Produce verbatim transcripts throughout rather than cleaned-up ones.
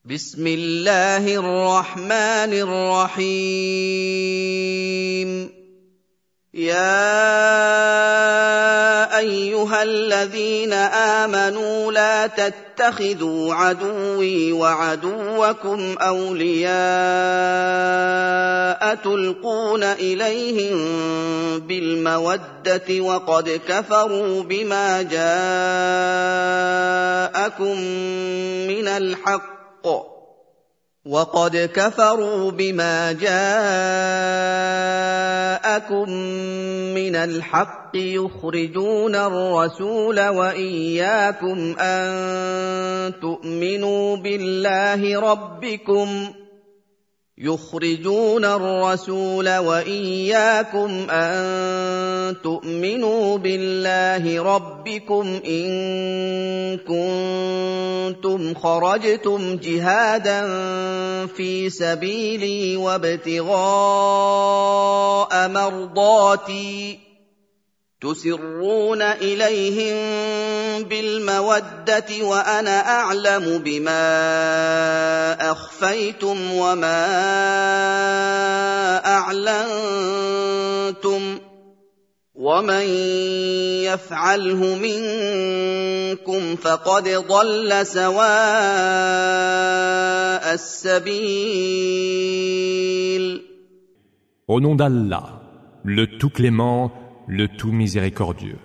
بسم الله الرحمن الرحيم يا أيها الذين آمنوا لا تتخذوا عدوي وعدوكم أولياء تلقون إليهم بالمودة وقد كفروا بما جاءكم من الحق وقد كفروا بما جاءكم من الحق يخرجون الرسول وإياكم أن تؤمنوا بالله ربكم يخرجون الرسول وإياكم أن تؤمنوا بالله ربكم إن كنتم خرجتم جهادا في سبيلي وابتغاء مرضاتي تسرون إليهم بالمودة وأنا أعلم بما أخفيتم وما أعلنتم ومن يفعله منكم فقد ضل سواء السبيل. Au nom d'Allah, le tout clément, le tout miséricordieux.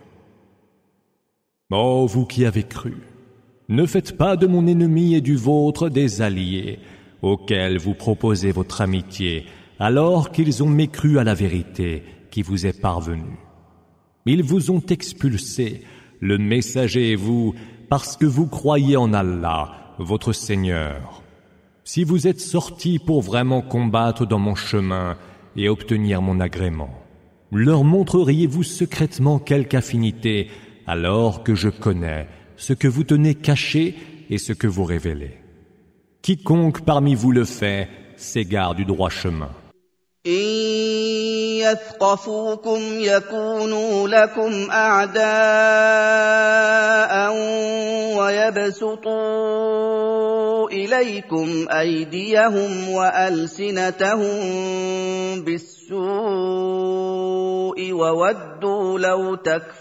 Ô vous qui avez cru, ne faites pas de mon ennemi et du vôtre des alliés, auxquels vous proposez votre amitié, alors qu'ils ont mécru à la vérité qui vous est parvenue. Ils vous ont expulsés, le messager et vous, parce que vous croyez en Allah, votre Seigneur. Si vous êtes sortis pour vraiment combattre dans mon chemin et obtenir mon agrément, leur montreriez-vous secrètement quelque affinité, alors que je connais ce que vous tenez caché et ce que vous révélez. Quiconque parmi vous le fait s'égare du droit chemin. يثقفوكم يكونوا لكم أعداء ويبسطوا إليكم أيديهم وألسنتهم بالسوء وودوا لو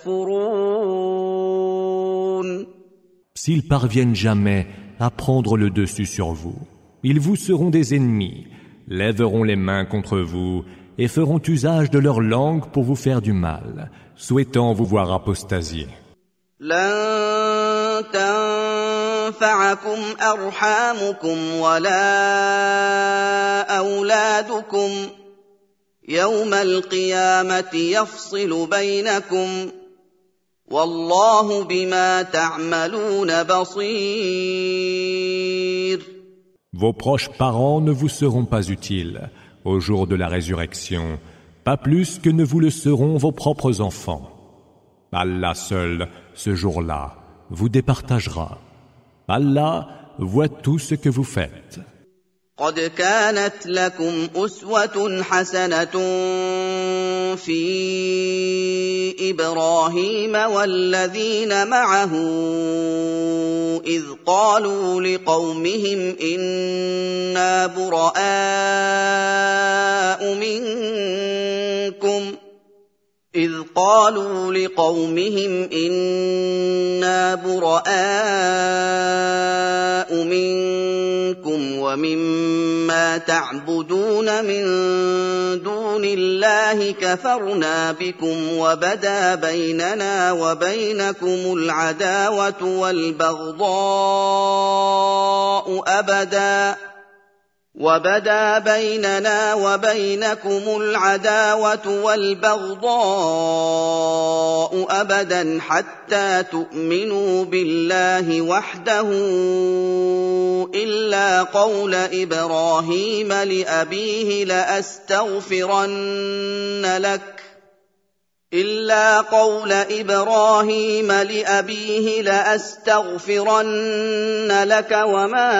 تكفرون. S'ils parviennent jamais à prendre le dessus sur vous, ils vous seront des ennemis, lèveront les mains contre vous et feront usage de leur langue pour vous faire du mal, souhaitant vous voir apostasier. لن تنفعكم أرحامكم ولا أولادكم يوم القيامة يفصل بينكم والله بما تعملون بصير. Vos proches parents ne vous seront pas utiles au jour de la résurrection, pas plus que ne vous le seront vos propres enfants. Allah seul, ce jour-là, vous départagera. Allah voit tout ce que vous faites. قد كانت لكم أسوة حسنة في إبراهيم والذين معه إذ قالوا لقومهم إنا براء منكم إذ قالوا لقومهم إنا براء منكم ومما تعبدون من دون الله كفرنا بكم وبدا بيننا وبينكم العداوة والبغضاء أبدا وبدا بيننا وبينكم العداوة والبغضاء أبدا حتى تؤمنوا بالله وحده إلا قول إبراهيم لأبيه لأستغفرن لك إلا قول إبراهيم لأبيه لأستغفرن لك وما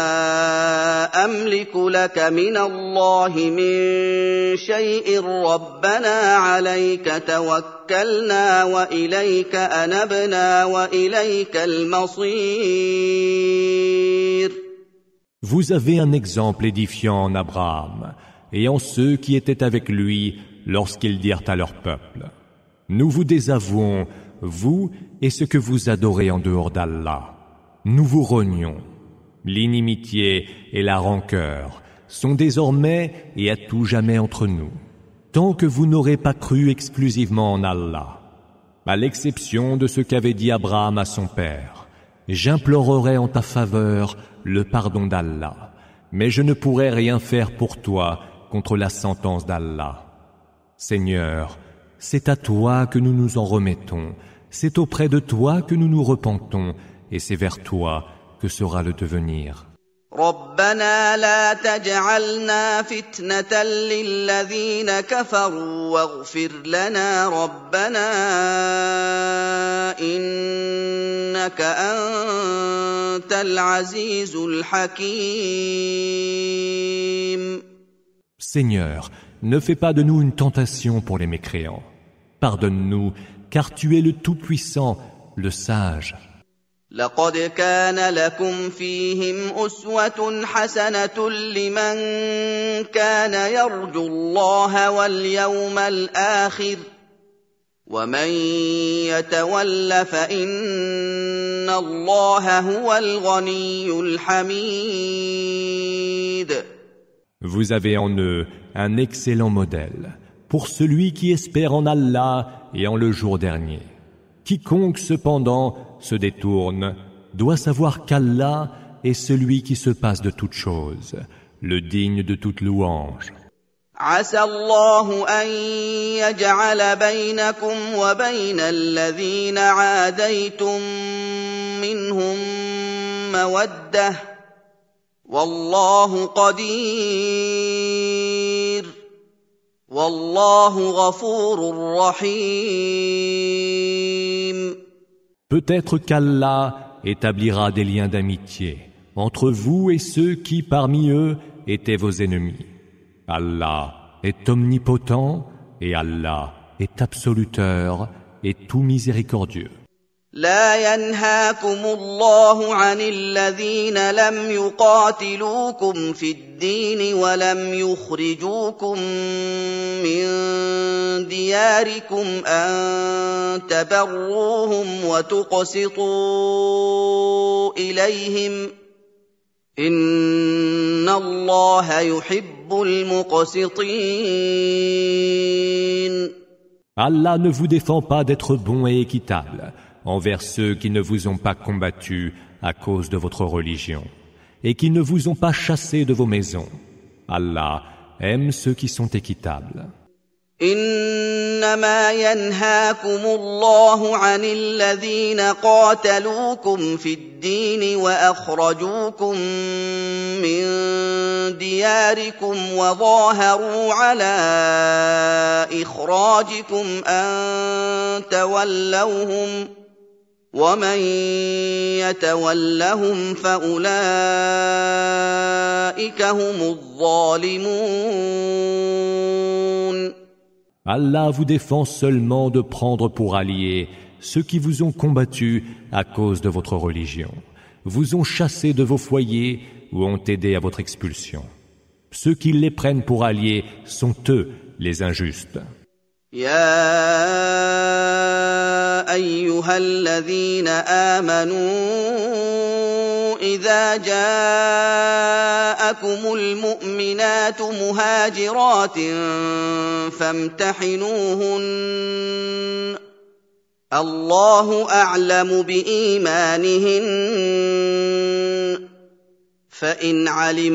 أملك لك من الله من شيء ربنا عليك توكلنا وإليك أنبنا وإليك المصير. Vous avez un exemple édifiant en Abraham et en ceux qui étaient avec lui lorsqu'ils dirent à leur peuple: Nous vous désavouons, vous et ce que vous adorez en dehors d'Allah. Nous vous renions. L'inimitié et la rancœur sont désormais et à tout jamais entre nous, tant que vous n'aurez pas cru exclusivement en Allah. À l'exception de ce qu'avait dit Abraham à son père, j'implorerai en ta faveur le pardon d'Allah, mais je ne pourrai rien faire pour toi contre la sentence d'Allah. Seigneur, c'est à toi que nous nous en remettons, c'est auprès de toi que nous nous repentons, et c'est vers toi que sera le devenir. ربنا لا تجعلنا فتنة للذين كفروا واغفر لنا ربنا إنك أنت العزيز الحكيم. Seigneur, ne fais pas de nous une tentation pour les mécréants. Pardonne-nous, car tu es le Tout-Puissant, le Sage. لقد كان لكم فيهم أسوة حسنة لمن كان يرجو الله واليوم الآخر ومن يتول فإن الله هو الغني الحميد. Vous avez en eux un excellent modèle pour celui qui espère en Allah et en le jour dernier. Quiconque cependant se détourne doit savoir qu'Allah est celui qui se passe de toutes choses, le digne de toute louange. عسى الله أن يجعل بينكم وبين الذين عاديتم منهم مودة والله قدير والله غفور رحيم. Peut-être qu'Allah établira des liens d'amitié entre vous et ceux qui, parmi eux, étaient vos ennemis. Allah est omnipotent et Allah est absoluteur et tout miséricordieux. لا ينهاكم الله عن الذين لم يقاتلوكم في الدين ولم يخرجوكم من دياركم أن تبروهم وتقسطوا إليهم إن الله يحب المقسطين. Allah ne vous défend pas d'être bon et équitable envers ceux qui ne vous ont pas combattu à cause de votre religion et qui ne vous ont pas chassé de vos maisons. Allah aime ceux qui sont équitables. إنما ينهاكم الله عن الذين قاتلوكم في الدين وأخرجوكم من دياركم وظاهروا على إخراجكم أن تولوهم ومن يتولهم فأولئك هم الظالمون. Allah vous défend seulement de prendre pour alliés ceux qui vous ont combattus à cause de votre religion, vous ont chassés de vos foyers ou ont aidé à votre expulsion. Ceux qui les prennent pour alliés sont eux les injustes. يا أيها الذين آمنوا إذا جاءكم المؤمنات مهاجرات فامتحنوهن الله أعلم بإيمانهن فإن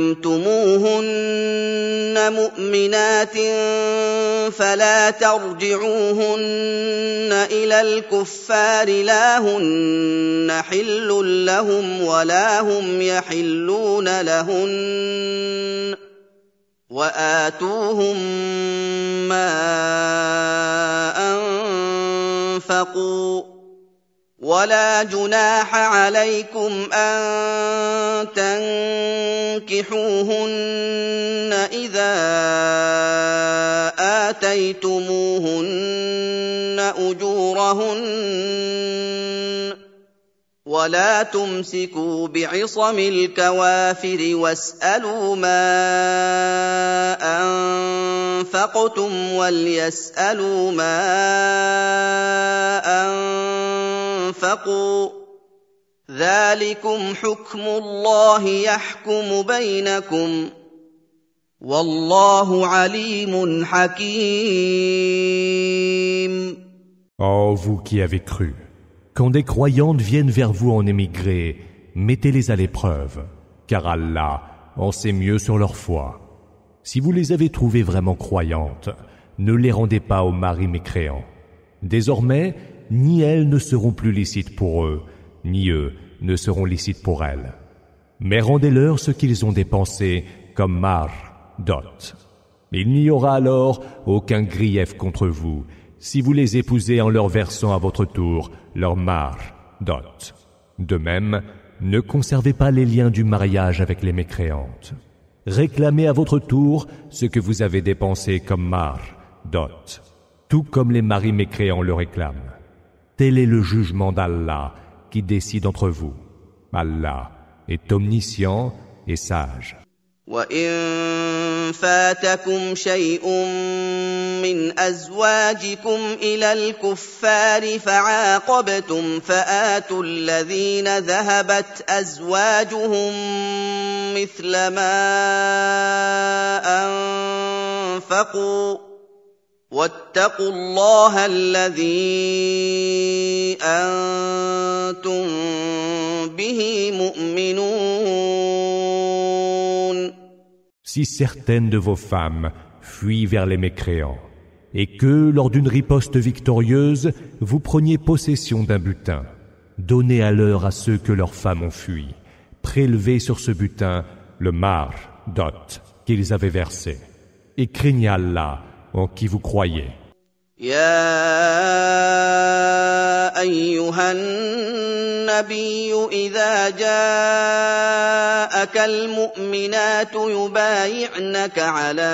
علمتموهن مؤمنات فلا ترجعوهن إلى الكفار لا هن حل لهم ولا هم يحلون لهن وآتوهم ما أنفقوا ولا جناح عليكم أن تنكحوهن إذا آتيتموهن أجورهن ولا تمسكوا بعصم الكوافر واسألوا ما أنفقتم وليسألوا ما أنفقوا ذلكم حكم الله يحكم بينكم والله عليم حكيم. Ô vous qui avez cru, quand des croyantes viennent vers vous en émigré, mettez-les à l'épreuve, car Allah en sait mieux sur leur foi. Si vous les avez trouvées vraiment croyantes, ne les rendez pas aux maris mécréants. Désormais, ni elles ne seront plus licites pour eux, ni eux ne seront licites pour elles. Mais rendez-leur ce qu'ils ont dépensé comme mar, dot. Il n'y aura alors aucun grief contre vous, si vous les épousez en leur versant à votre tour leur mar, dot. De même, ne conservez pas les liens du mariage avec les mécréantes. Réclamez à votre tour ce que vous avez dépensé comme mar, dot, tout comme les maris mécréants le réclament. Tel est le jugement d'Allah qui décide entre vous. Allah est omniscient et sage. وَإِن فَاتَكُمْ شَيْءٌ مِّنْ أَزْوَاجِكُمْ إِلَى الْكُفَّارِ فَعَاقَبْتُمْ فَآتُوا الَّذِينَ ذَهَبَتْ أَزْوَاجُهُم مِّثْلَ مَا أَنفَقُوا وَاتَّقُوا اللَّهَ الَّذِي أَنتُم بِهِ مُؤْمِنُونَ. Si certaines de vos femmes fuient vers les mécréants, et que, lors d'une riposte victorieuse, vous preniez possession d'un butin, donnez alors à ceux que leurs femmes ont fui, prélevez sur ce butin le mar, dot, qu'ils avaient versé, et craignez Allah en qui vous croyez. يا أيها النبي إذا جاءك المؤمنات يبايعنك على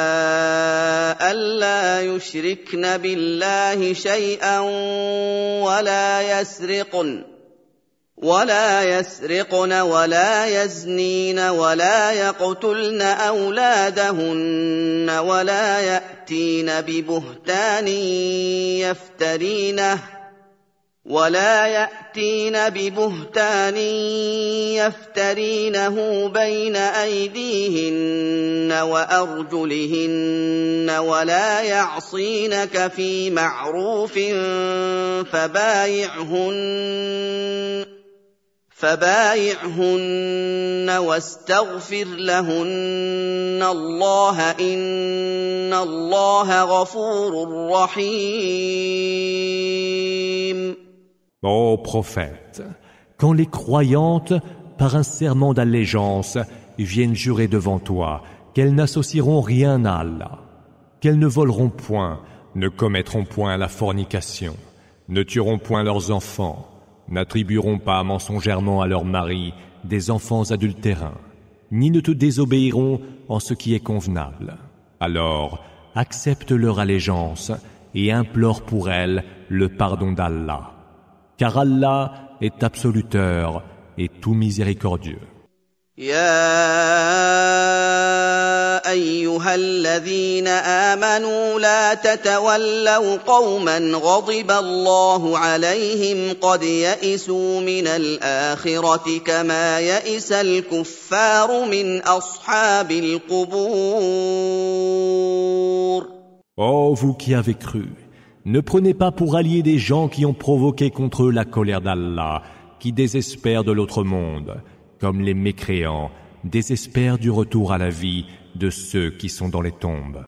ألا يشركن بالله شيئا ولا يسرقن ولا يسرقن ولا يزنين ولا يقتلن أولادهن ولا يأتين ببهتان يفترينه ولا يأتين ببهتان يفترينه بين أيديهن وأرجلهن ولا يعصينك في معروف فبايعهن فبايعهن واستغفر لهن الله إن الله غفور رحيم. Ô prophète, quand les croyantes, par un serment d'allégeance, viennent jurer devant toi qu'elles n'associeront rien à Allah, qu'elles ne voleront point, ne commettront point la fornication, ne tueront point leurs enfants, n'attribueront pas mensongèrement à leurs maris des enfants adultérins, ni ne te désobéiront en ce qui est convenable. Alors, accepte leur allégeance et implore pour elles le pardon d'Allah. Car Allah est absoluteur et tout miséricordieux. يا أيها الذين آمنوا لا تتولوا قوما غضب الله عليهم قد يئسوا من الآخرة كما يئس الكفار من أصحاب القبور. Ô vous qui avez cru, ne prenez pas pour alliés des gens qui ont provoqué contre eux la colère d'Allah, qui désespèrent de l'autre monde, comme les mécréants désespèrent du retour à la vie de ceux qui sont dans les tombes.